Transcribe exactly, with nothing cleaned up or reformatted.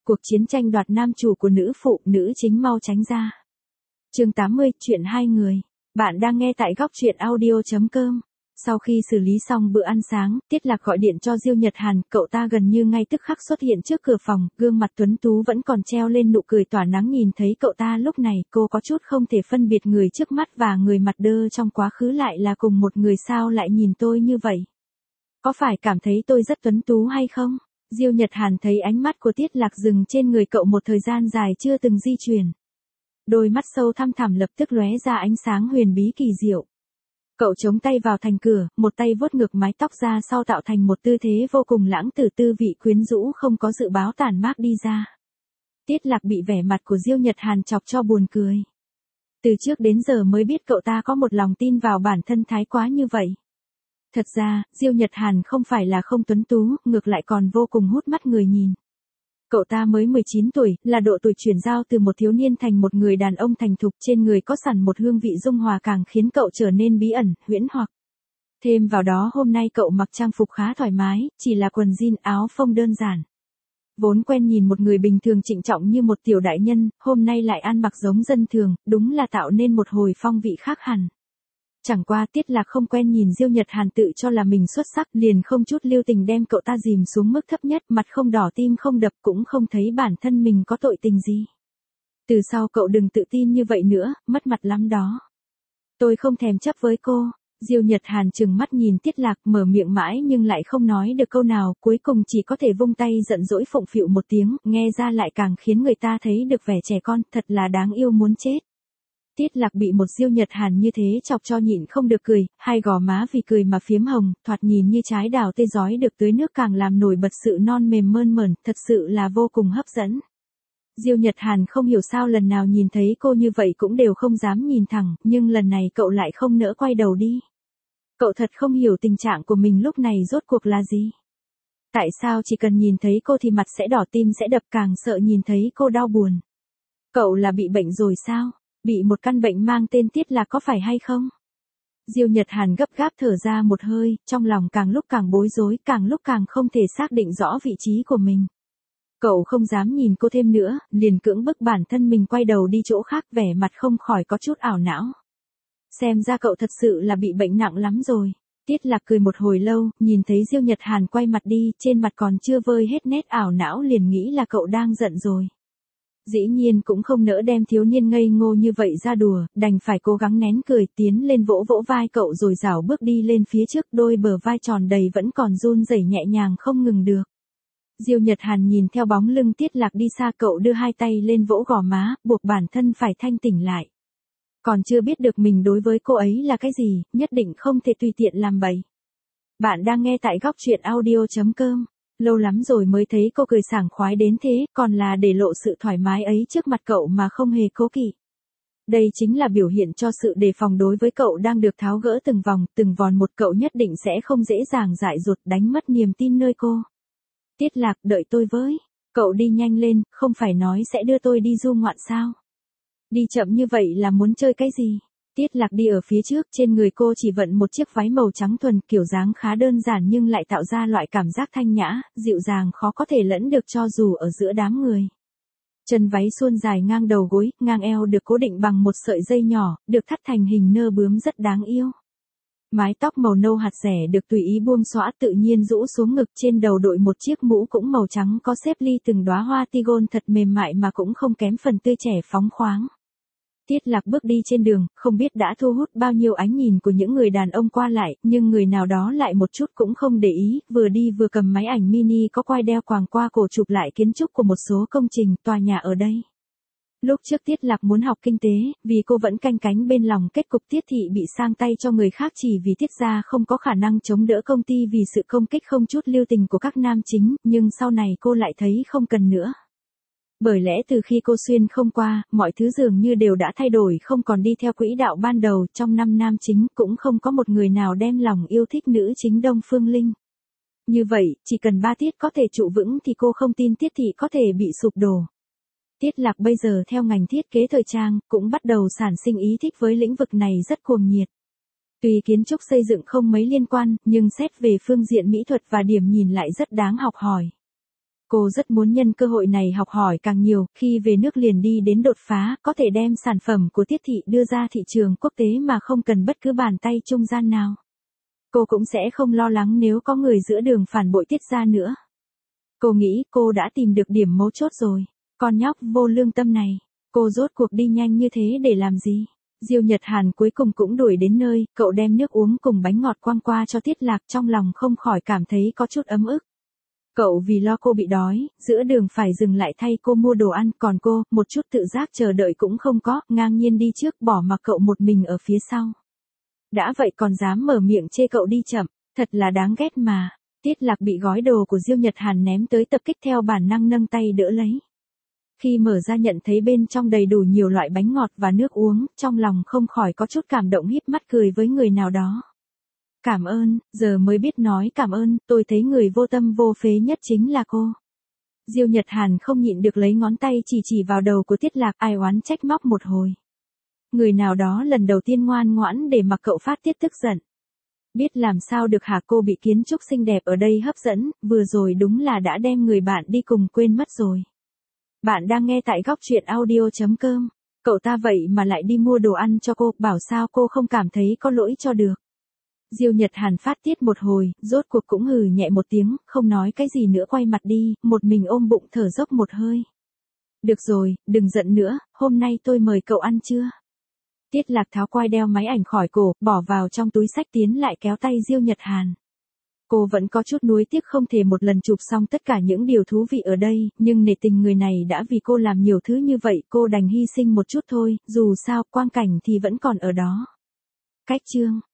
cuộc chiến tranh đoạt nam chủ của nữ phụ, nữ chính mau tránh ra. Chương tám mươi, chuyện hai người. Bạn đang nghe tại góc truyện audio chấm com. Sau khi xử lý xong bữa ăn sáng, Tiết Lạc gọi điện cho Diêu Nhật Hàn, cậu ta gần như ngay tức khắc xuất hiện trước cửa phòng, gương mặt tuấn tú vẫn còn treo lên nụ cười tỏa nắng. Nhìn thấy cậu ta lúc này, cô có chút không thể phân biệt người trước mắt và người mặt đơ trong quá khứ lại là cùng một người. Sao lại nhìn tôi như vậy? Có phải cảm thấy tôi rất tuấn tú hay không? Diêu Nhật Hàn thấy ánh mắt của Tiết Lạc dừng trên người cậu một thời gian dài chưa từng di chuyển. Đôi mắt sâu thăm thẳm lập tức lóe ra ánh sáng huyền bí kỳ diệu. Cậu chống tay vào thành cửa, một tay vuốt ngược mái tóc ra sau tạo thành một tư thế vô cùng lãng tử, tư vị quyến rũ không có dự báo tản mát đi ra. Tiết Lạc bị vẻ mặt của Diêu Nhật Hàn chọc cho buồn cười. Từ trước đến giờ mới biết cậu ta có một lòng tin vào bản thân thái quá như vậy. Thật ra, Diêu Nhật Hàn không phải là không tuấn tú, ngược lại còn vô cùng hút mắt người nhìn. Cậu ta mới mười chín tuổi, là độ tuổi chuyển giao từ một thiếu niên thành một người đàn ông thành thục, trên người có sẵn một hương vị dung hòa càng khiến cậu trở nên bí ẩn, huyễn hoặc. Thêm vào đó hôm nay cậu mặc trang phục khá thoải mái, chỉ là quần jean áo phông đơn giản. Vốn quen nhìn một người bình thường trịnh trọng như một tiểu đại nhân, hôm nay lại ăn mặc giống dân thường, đúng là tạo nên một hồi phong vị khác hẳn. Chẳng qua Tiết Lạc không quen nhìn Diêu Nhật Hàn tự cho là mình xuất sắc, liền không chút lưu tình đem cậu ta dìm xuống mức thấp nhất, mặt không đỏ tim không đập, cũng không thấy bản thân mình có tội tình gì. Từ sau cậu đừng tự tin như vậy nữa, mất mặt lắm đó. Tôi không thèm chấp với cô. Diêu Nhật Hàn trừng mắt nhìn Tiết Lạc, mở miệng mãi nhưng lại không nói được câu nào, cuối cùng chỉ có thể vung tay giận dỗi phụng phịu một tiếng, nghe ra lại càng khiến người ta thấy được vẻ trẻ con, thật là đáng yêu muốn chết. Tiết Lạc bị một Diêu Nhật Hàn như thế chọc cho nhịn không được cười, hai gò má vì cười mà phiếm hồng, thoạt nhìn như trái đào tê rói được tưới nước càng làm nổi bật sự non mềm mơn mởn, thật sự là vô cùng hấp dẫn. Diêu Nhật Hàn không hiểu sao lần nào nhìn thấy cô như vậy cũng đều không dám nhìn thẳng, nhưng lần này cậu lại không nỡ quay đầu đi. Cậu thật không hiểu tình trạng của mình lúc này rốt cuộc là gì. Tại sao chỉ cần nhìn thấy cô thì mặt sẽ đỏ tim sẽ đập, càng sợ nhìn thấy cô đau buồn. Cậu là bị bệnh rồi sao? Bị một căn bệnh mang tên Tiết Lạc có phải hay không? Diêu Nhật Hàn gấp gáp thở ra một hơi, trong lòng càng lúc càng bối rối, càng lúc càng không thể xác định rõ vị trí của mình. Cậu không dám nhìn cô thêm nữa, liền cưỡng bức bản thân mình quay đầu đi chỗ khác, vẻ mặt không khỏi có chút ảo não. Xem ra cậu thật sự là bị bệnh nặng lắm rồi. Tiết Lạc cười một hồi lâu, nhìn thấy Diêu Nhật Hàn quay mặt đi, trên mặt còn chưa vơi hết nét ảo não liền nghĩ là cậu đang giận rồi. Dĩ nhiên cũng không nỡ đem thiếu niên ngây ngô như vậy ra đùa, đành phải cố gắng nén cười, tiến lên vỗ vỗ vai cậu rồi rảo bước đi lên phía trước, đôi bờ vai tròn đầy vẫn còn run rẩy nhẹ nhàng không ngừng được. Diêu Nhật Hàn nhìn theo bóng lưng Tiết Lạc đi xa, cậu đưa hai tay lên vỗ gò má, buộc bản thân phải thanh tỉnh lại. Còn chưa biết được mình đối với cô ấy là cái gì, nhất định không thể tùy tiện làm bậy. Bạn đang nghe tại góc truyện audio chấm com. Lâu lắm rồi mới thấy cô cười sảng khoái đến thế, còn là để lộ sự thoải mái ấy trước mặt cậu mà không hề cố kỵ. Đây chính là biểu hiện cho sự đề phòng đối với cậu đang được tháo gỡ từng vòng, từng vòn một, cậu nhất định sẽ không dễ dàng dại dột đánh mất niềm tin nơi cô. Tiết Lạc, đợi tôi với. Cậu đi nhanh lên, không phải nói sẽ đưa tôi đi du ngoạn sao? Đi chậm như vậy là muốn chơi cái gì? Tiết Lạc đi ở phía trước, trên người cô chỉ vận một chiếc váy màu trắng thuần, kiểu dáng khá đơn giản nhưng lại tạo ra loại cảm giác thanh nhã, dịu dàng khó có thể lẫn được cho dù ở giữa đám người. Chân váy suôn dài ngang đầu gối, ngang eo được cố định bằng một sợi dây nhỏ, được thắt thành hình nơ bướm rất đáng yêu. Mái tóc màu nâu hạt rẻ được tùy ý buông xõa tự nhiên rũ xuống ngực, trên đầu đội một chiếc mũ cũng màu trắng có xếp ly từng đóa hoa tigon thật mềm mại mà cũng không kém phần tươi trẻ phóng khoáng. Tiết Lạc bước đi trên đường, không biết đã thu hút bao nhiêu ánh nhìn của những người đàn ông qua lại, nhưng người nào đó lại một chút cũng không để ý, vừa đi vừa cầm máy ảnh mini có quai đeo quàng qua cổ chụp lại kiến trúc của một số công trình, tòa nhà ở đây. Lúc trước Tiết Lạc muốn học kinh tế, vì cô vẫn canh cánh bên lòng kết cục Tiết Thị bị sang tay cho người khác chỉ vì Tiết gia không có khả năng chống đỡ công ty vì sự công kích không chút lưu tình của các nam chính, nhưng sau này cô lại thấy không cần nữa. Bởi lẽ từ khi cô xuyên không qua, mọi thứ dường như đều đã thay đổi, không còn đi theo quỹ đạo ban đầu, trong năm nam chính cũng không có một người nào đem lòng yêu thích nữ chính Đông Phương Linh. Như vậy, chỉ cần ba Tiết có thể trụ vững thì cô không tin Tiết Thị có thể bị sụp đổ. Tiết Lạc bây giờ theo ngành thiết kế thời trang, cũng bắt đầu sản sinh ý thích với lĩnh vực này rất cuồng nhiệt. Tuy kiến trúc xây dựng không mấy liên quan, nhưng xét về phương diện mỹ thuật và điểm nhìn lại rất đáng học hỏi. Cô rất muốn nhân cơ hội này học hỏi càng nhiều, khi về nước liền đi đến đột phá, có thể đem sản phẩm của Tiết thị đưa ra thị trường quốc tế mà không cần bất cứ bàn tay trung gian nào. Cô cũng sẽ không lo lắng nếu có người giữa đường phản bội Tiết gia nữa. Cô nghĩ cô đã tìm được điểm mấu chốt rồi. Con nhóc vô lương tâm này, cô rốt cuộc đi nhanh như thế để làm gì? Diêu Nhật Hàn cuối cùng cũng đuổi đến nơi, cậu đem nước uống cùng bánh ngọt quăng qua cho Tiết Lạc, trong lòng không khỏi cảm thấy có chút ấm ức. Cậu vì lo cô bị đói, giữa đường phải dừng lại thay cô mua đồ ăn, còn cô, một chút tự giác chờ đợi cũng không có, ngang nhiên đi trước bỏ mặc cậu một mình ở phía sau. Đã vậy còn dám mở miệng chê cậu đi chậm, thật là đáng ghét mà. Tiết Lạc bị gói đồ của Diêu Nhật Hàn ném tới tập kích theo bản năng nâng tay đỡ lấy. Khi mở ra nhận thấy bên trong đầy đủ nhiều loại bánh ngọt và nước uống, trong lòng không khỏi có chút cảm động, híp mắt cười với người nào đó. Cảm ơn, giờ mới biết nói cảm ơn, tôi thấy người vô tâm vô phế nhất chính là cô. Diêu Nhật Hàn không nhịn được lấy ngón tay chỉ chỉ vào đầu của Tiết Lạc, ai oán trách móc một hồi. Người nào đó lần đầu tiên ngoan ngoãn để mặc cậu phát tiết tức giận. Biết làm sao được hả, cô bị kiến trúc xinh đẹp ở đây hấp dẫn, vừa rồi đúng là đã đem người bạn đi cùng quên mất rồi. Bạn đang nghe tại góc truyện audio chấm com. Cậu ta vậy mà lại đi mua đồ ăn cho cô, bảo sao cô không cảm thấy có lỗi cho được. Diêu Nhật Hàn phát tiết một hồi, rốt cuộc cũng hừ nhẹ một tiếng, không nói cái gì nữa quay mặt đi, một mình ôm bụng thở dốc một hơi. Được rồi, đừng giận nữa, hôm nay tôi mời cậu ăn trưa. Tiết Lạc tháo quai đeo máy ảnh khỏi cổ, bỏ vào trong túi xách tiến lại kéo tay Diêu Nhật Hàn. Cô vẫn có chút nuối tiếc không thể một lần chụp xong tất cả những điều thú vị ở đây, nhưng nể tình người này đã vì cô làm nhiều thứ như vậy, cô đành hy sinh một chút thôi, dù sao quang cảnh thì vẫn còn ở đó. Cách chương